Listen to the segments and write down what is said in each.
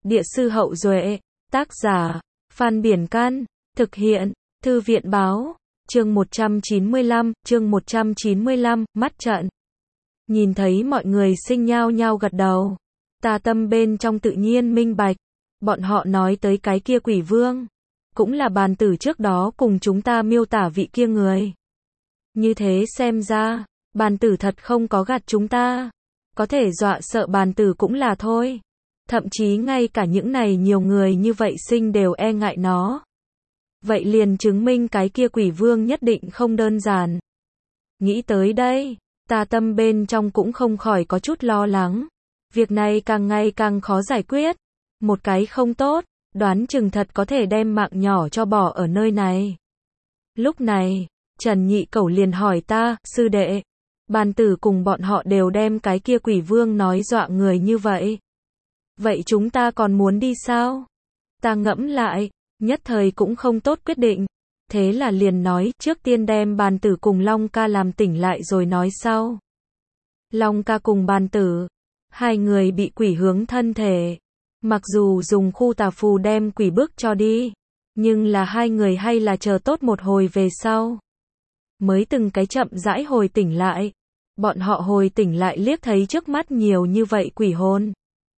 Địa sư Hậu Duệ, tác giả, Phan Biển Căn, thực hiện, Thư viện Báo, chương 195, mắt trận. Nhìn thấy mọi người xinh nhao nhao gật đầu. Ta tâm bên trong tự nhiên minh bạch. Bọn họ nói tới cái kia quỷ vương. Cũng là bàn tử trước đó cùng chúng ta miêu tả vị kia người. Như thế xem ra, bàn tử thật không có gạt chúng ta. Có thể dọa sợ bàn tử cũng là thôi. Thậm chí ngay cả những này nhiều người như vậy sinh đều e ngại nó. Vậy liền chứng minh cái kia quỷ vương nhất định không đơn giản. Nghĩ tới đây, ta tâm bên trong cũng không khỏi có chút lo lắng. Việc này càng ngày càng khó giải quyết. Một cái không tốt, đoán chừng thật có thể đem mạng nhỏ cho bỏ ở nơi này. Lúc này, Trần Nhị Cẩu liền hỏi ta, sư đệ, bàn tử cùng bọn họ đều đem cái kia quỷ vương nói dọa người như vậy. Vậy chúng ta còn muốn đi sao? Ta ngẫm lại, nhất thời cũng không tốt quyết định. Thế là liền nói, trước tiên đem bàn tử cùng Long ca làm tỉnh lại rồi nói sau. Long ca cùng bàn tử, hai người bị quỷ hướng thân thể. Mặc dù dùng khu tà phù đem quỷ bước cho đi, nhưng là hai người hay là chờ tốt một hồi về sau. Mới từng cái chậm rãi hồi tỉnh lại. Bọn họ hồi tỉnh lại liếc thấy trước mắt nhiều như vậy quỷ hồn.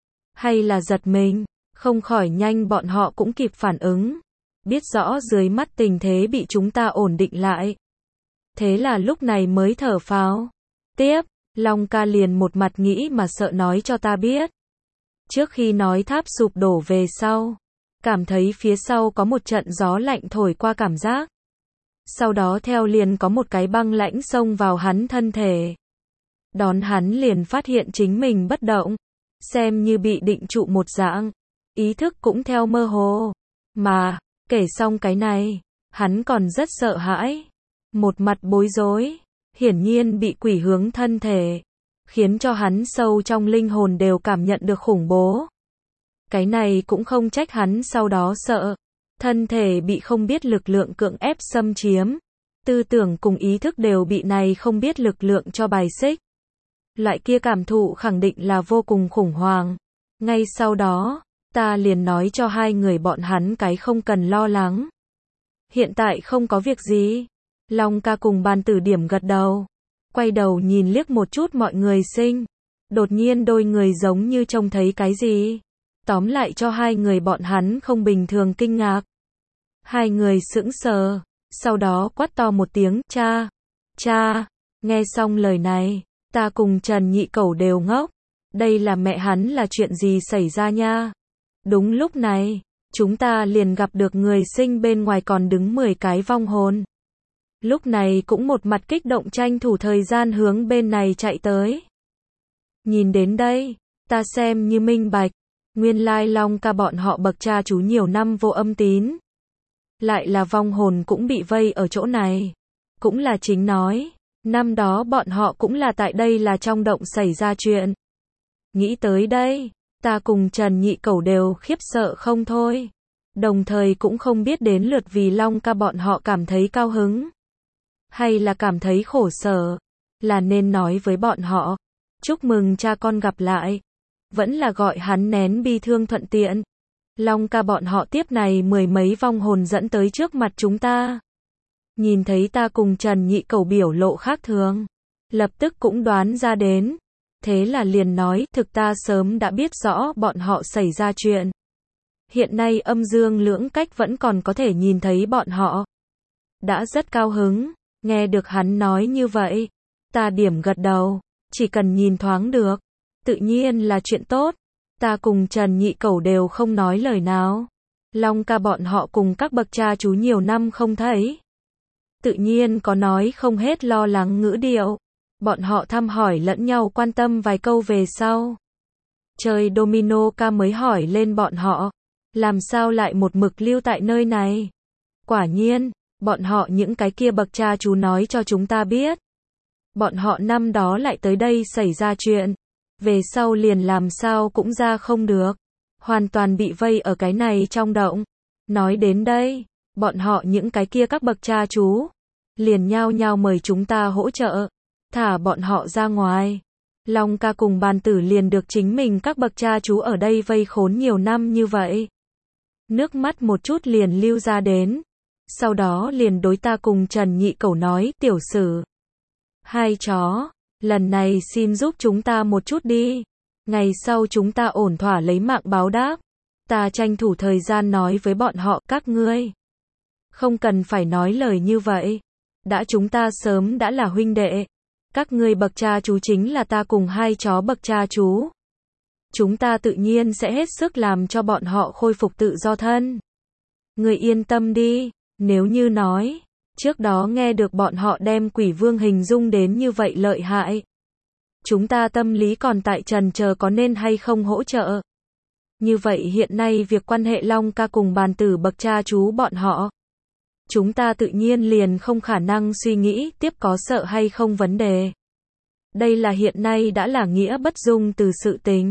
Hay là giật mình, không khỏi nhanh bọn họ cũng kịp phản ứng. Biết rõ dưới mắt tình thế bị chúng ta ổn định lại. Thế là lúc này mới thở phào. Tiếp, Long ca liền một mặt nghĩ mà sợ nói cho ta biết. Trước khi nói tháp sụp đổ về sau, cảm thấy phía sau có một trận gió lạnh thổi qua cảm giác. Sau đó theo liền có một cái băng lãnh xông vào hắn thân thể. Đón hắn liền phát hiện chính mình bất động, xem như bị định trụ một dạng, ý thức cũng theo mơ hồ. Mà, kể xong cái này, hắn còn rất sợ hãi, một mặt bối rối, hiển nhiên bị quỷ hướng thân thể, khiến cho hắn sâu trong linh hồn đều cảm nhận được khủng bố. Cái này cũng không trách hắn sau đó sợ, thân thể bị không biết lực lượng cưỡng ép xâm chiếm, tư tưởng cùng ý thức đều bị này không biết lực lượng cho bài xích. Loại kia cảm thụ khẳng định là vô cùng khủng hoảng. Ngay sau đó, ta liền nói cho hai người bọn hắn cái không cần lo lắng. Hiện tại không có việc gì. Long ca cùng bàn tử điểm gật đầu. Quay đầu nhìn liếc một chút mọi người sinh. Đột nhiên đôi người giống như trông thấy cái gì. Tóm lại cho hai người bọn hắn không bình thường kinh ngạc. Hai người sững sờ. Sau đó quát to một tiếng, cha, cha. Nghe xong lời này, ta cùng Trần Nhị Cẩu đều ngốc. Đây là mẹ hắn là chuyện gì xảy ra nha. Đúng lúc này, chúng ta liền gặp được người sinh bên ngoài còn đứng 10 cái vong hồn. Lúc này cũng một mặt kích động tranh thủ thời gian hướng bên này chạy tới. Nhìn đến đây, ta xem như minh bạch. Nguyên lai Long ca bọn họ bậc cha chú nhiều năm vô âm tín. Lại là vong hồn cũng bị vây ở chỗ này. Cũng là chính nói, năm đó bọn họ cũng là tại đây là trong động xảy ra chuyện. Nghĩ tới đây, ta cùng Trần Nhị Cẩu đều khiếp sợ không thôi. Đồng thời cũng không biết đến lượt vì Long ca bọn họ cảm thấy cao hứng. Hay là cảm thấy khổ sở. Là nên nói với bọn họ. Chúc mừng cha con gặp lại. Vẫn là gọi hắn nén bi thương thuận tiện. Long ca bọn họ tiếp này 10 mấy vong hồn dẫn tới trước mặt chúng ta. Nhìn thấy ta cùng Trần Nhị Cẩu biểu lộ khác thường. Lập tức cũng đoán ra đến. Thế là liền nói, thực ta sớm đã biết rõ bọn họ xảy ra chuyện. Hiện nay âm dương lưỡng cách vẫn còn có thể nhìn thấy bọn họ. Đã rất cao hứng, nghe được hắn nói như vậy. Ta điểm gật đầu, chỉ cần nhìn thoáng được. Tự nhiên là chuyện tốt. Ta cùng Trần Nhị Cẩu đều không nói lời nào. Long ca bọn họ cùng các bậc cha chú nhiều năm không thấy. Tự nhiên có nói không hết lo lắng ngữ điệu. Bọn họ thăm hỏi lẫn nhau quan tâm vài câu về sau. Chơi domino ca mới hỏi lên bọn họ. Làm sao lại một mực lưu tại nơi này? Quả nhiên, bọn họ những cái kia bậc cha chú nói cho chúng ta biết. Bọn họ năm đó lại tới đây xảy ra chuyện. Về sau liền làm sao cũng ra không được. Hoàn toàn bị vây ở cái này trong động. Nói đến đây, bọn họ những cái kia các bậc cha chú. Liền nhao nhao mời chúng ta hỗ trợ. Thả bọn họ ra ngoài. Long ca cùng bàn tử liền được chính mình các bậc cha chú ở đây vây khốn nhiều năm như vậy. Nước mắt một chút liền lưu ra đến. Sau đó liền đối ta cùng Trần Nhị Cẩu nói, tiểu sử. Hai chó, lần này xin giúp chúng ta một chút đi. Ngày sau chúng ta ổn thỏa lấy mạng báo đáp. Ta tranh thủ thời gian nói với bọn họ, các ngươi không cần phải nói lời như vậy. Đã chúng ta sớm đã là huynh đệ. Các ngươi bậc cha chú chính là ta cùng hai chó bậc cha chú. Chúng ta tự nhiên sẽ hết sức làm cho bọn họ khôi phục tự do thân. Ngươi yên tâm đi, nếu như nói, trước đó nghe được bọn họ đem quỷ vương hình dung đến như vậy lợi hại. Chúng ta tâm lý còn tại trần chờ có nên hay không hỗ trợ. Như vậy hiện nay việc quan hệ Long ca cùng bàn tử bậc cha chú bọn họ. Chúng ta tự nhiên liền không khả năng suy nghĩ tiếp có sợ hay không vấn đề. Đây là hiện nay đã là nghĩa bất dung từ sự tình.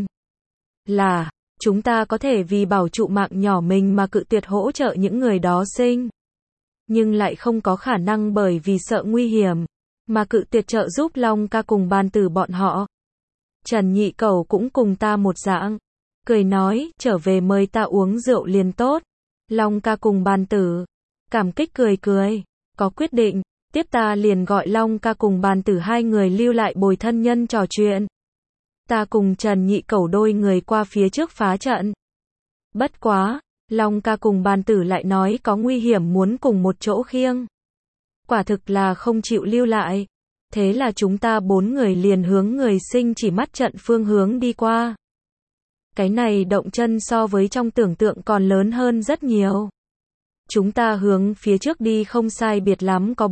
Là, chúng ta có thể vì bảo trụ mạng nhỏ mình mà cự tuyệt hỗ trợ những người đó sinh. Nhưng lại không có khả năng bởi vì sợ nguy hiểm, mà cự tuyệt trợ giúp Long ca cùng bàn tử bọn họ. Trần Nhị Cẩu cũng cùng ta một dạng. Cười nói, trở về mời ta uống rượu liền tốt. Long ca cùng bàn tử. Cảm kích cười cười. Có quyết định. Tiếp ta liền gọi Long ca cùng bàn tử hai người lưu lại bồi thân nhân trò chuyện. Ta cùng Trần Nhị Cẩu đôi người qua phía trước phá trận. Bất quá, Long ca cùng bàn tử lại nói có nguy hiểm muốn cùng một chỗ khiêng. Quả thực là không chịu lưu lại. Thế là chúng ta bốn người liền hướng người sinh chỉ mắt trận phương hướng đi qua. Cái này động chân so với trong tưởng tượng còn lớn hơn rất nhiều. Chúng ta hướng phía trước đi không sai biệt lắm có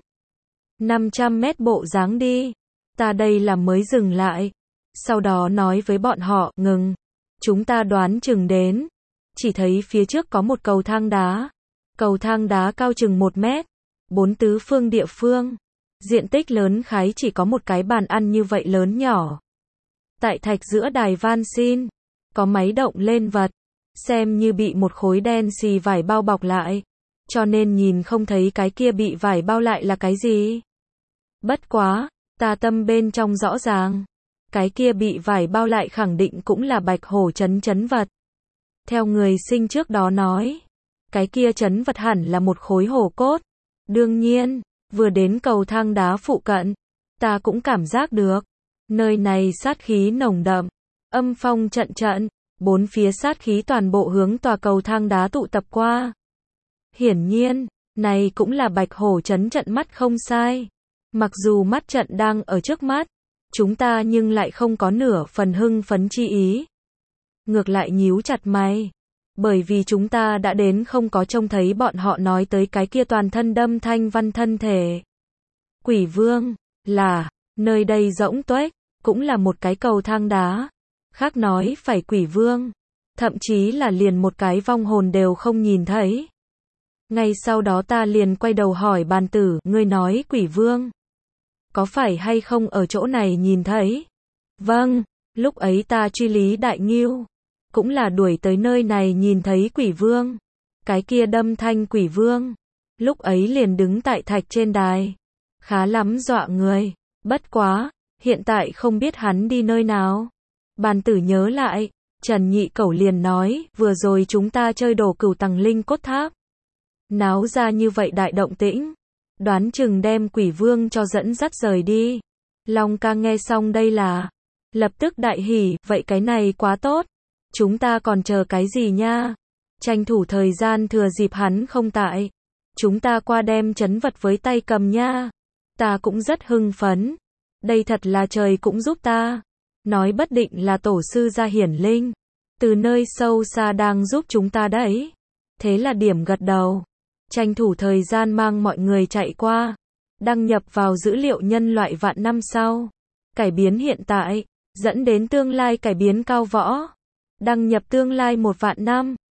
400-500 mét bộ dáng đi. Ta đây là mới dừng lại. Sau đó nói với bọn họ, ngừng. Chúng ta đoán chừng đến. Chỉ thấy phía trước có một cầu thang đá. Cầu thang đá cao chừng 1 mét. 4 tứ phương địa phương. Diện tích lớn khái chỉ có một cái bàn ăn như vậy lớn nhỏ. Tại thạch giữa đài van xin. Có máy động lên vật. Xem như bị một khối đen xì vải bao bọc lại. Cho nên nhìn không thấy cái kia bị vải bao lại là cái gì. Bất quá, ta tâm bên trong rõ ràng. Cái kia bị vải bao lại khẳng định cũng là bạch hổ trấn vật. Theo người sinh trước đó nói. Cái kia trấn vật hẳn là một khối hổ cốt. Đương nhiên, vừa đến cầu thang đá phụ cận. Ta cũng cảm giác được. Nơi này sát khí nồng đậm. Âm phong trận trận. Bốn phía sát khí toàn bộ hướng tòa cầu thang đá tụ tập qua. Hiển nhiên, này cũng là bạch hổ trấn trận mắt không sai. Mặc dù mắt trận đang ở trước mắt, chúng ta nhưng lại không có nửa phần hưng phấn chi ý. Ngược lại nhíu chặt mày. Bởi vì chúng ta đã đến không có trông thấy bọn họ nói tới cái kia toàn thân đâm thanh văn thân thể. Quỷ vương, là, nơi đây rỗng tuếch, cũng là một cái cầu thang đá. Khác nói phải quỷ vương. Thậm chí là liền một cái vong hồn đều không nhìn thấy. Ngay sau đó ta liền quay đầu hỏi bàn tử, ngươi nói quỷ vương. Có phải hay không ở chỗ này nhìn thấy? Vâng, lúc ấy ta truy Lý Đại Ngưu. Cũng là đuổi tới nơi này nhìn thấy quỷ vương. Cái kia đâm thanh quỷ vương. Lúc ấy liền đứng tại thạch trên đài. Khá lắm dọa người. Bất quá, hiện tại không biết hắn đi nơi nào. Bàn tử nhớ lại, Trần Nhị Cẩu liền nói, vừa rồi chúng ta chơi đổ Cửu Tầng Linh Cốt Tháp. Náo ra như vậy đại động tĩnh. Đoán chừng đem quỷ vương cho dẫn dắt rời đi. Long ca nghe xong đây là, lập tức đại hỉ, vậy cái này quá tốt. Chúng ta còn chờ cái gì nha? Tranh thủ thời gian thừa dịp hắn không tại. Chúng ta qua đem trấn vật với tay cầm nha. Ta cũng rất hưng phấn. Đây thật là trời cũng giúp ta. Nói bất định là tổ sư gia hiển linh. Từ nơi sâu xa đang giúp chúng ta đấy. Thế là điểm gật đầu. Tranh thủ thời gian mang mọi người chạy qua. Đăng nhập vào dữ liệu nhân loại vạn năm sau. Cải biến hiện tại. Dẫn đến tương lai cải biến cao võ. Đăng nhập tương lai 1 vạn năm.